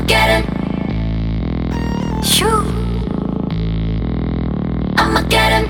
get him. Shoo. I'ma get him.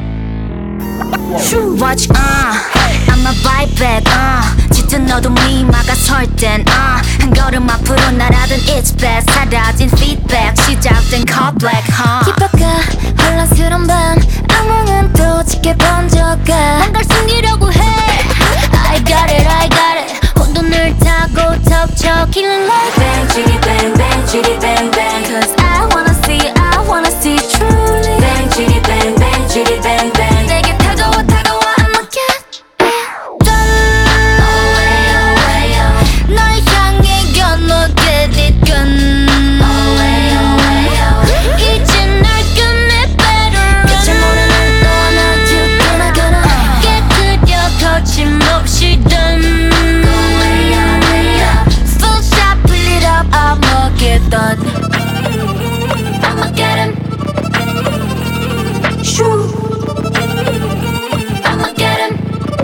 Shoo. Watch, I'ma bite back, 짙은 어둠이 막아설 땐, 한 걸음 앞으로 날아든 it's bad. 사라진 feedback, 시작된 cut black, 깊어가 혼란스러운 밤 악몽은 또 짙게 번져가 뭔가를 숨기려고 해. I got it, I got it. 혼돈을 타고 덮쳐 killing like bang, chitty bang, bang, chitty bang, bang. Cause I wanna see truly Bang, chitty bang, bang, chitty bang, bang. 내게 다가와 I'ma get it done. Away, away, away. 널 향해 gonna get it done. Away, away, away. 이제 날 끝내 better run. 끝을 모르는 너와 나 gonna 깨뜨려 거침없이 done. Away, away, away. Full shot, pull it up, I'ma get done. I'ma get him. Shoo. I'ma get him.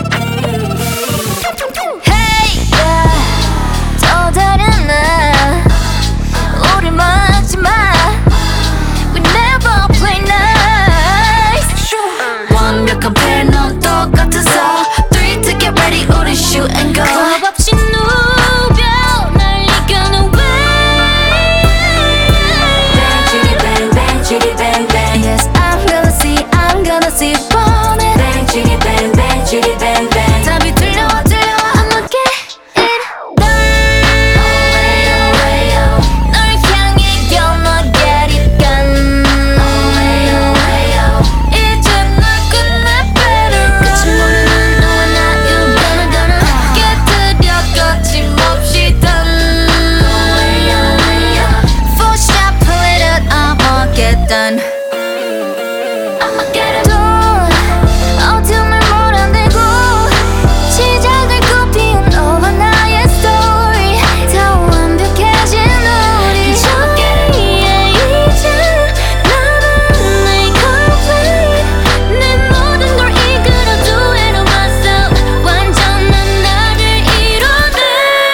Hey, yeah. 또 다른 날 우리 막지 마. We never play nice. 완벽한 패널 똑같아서 3 to get ready 우리 shoot and go. 겁 없이 누벼 날 이겨는 way. Bang, chitty bang, bang, chitty bang, bang. Yes, I'm gonna see bonnet. Bang, chitty bang, bang, chitty bang, bang. 답이 들려와 I'ma get it done. Away, away, away. 널 향해 gonna get it done. Away, away, away. 이제 날 끝내 better run. 끝을 모르는 너와 나 you gonna 깨뜨려 거침없이 done. Away, away, away. Full shot, pull it up, I'ma get done. I'ma get him. 어둠을 몰아내고 시작을 꽃피운 너와 나의 story. 더 완벽해진 우리 저기에 이제 나는 내 complete. 내 모든 걸 이끌어 do it on myself. 완전한 나를 이뤄내.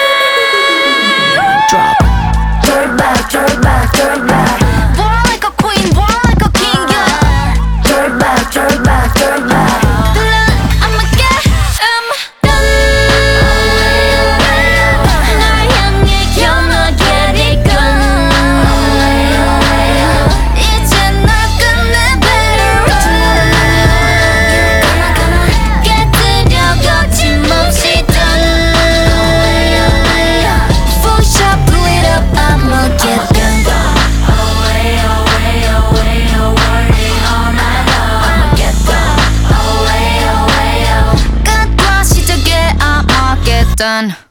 Drop. Throw back, throw back, throw back. Born like a queen, born like a king, yeah. Throw back, throw back, throw back. I'ma get him done. 날 향해 gonna get it done. 이제 날 끝내 better run. 깨뜨려 거침없이 done. Full shot, pull it up, I'ma get done. Away, away, away, away, all night long. I'ma get done. Away, away, away. 끝과 시작에 I'ma get done.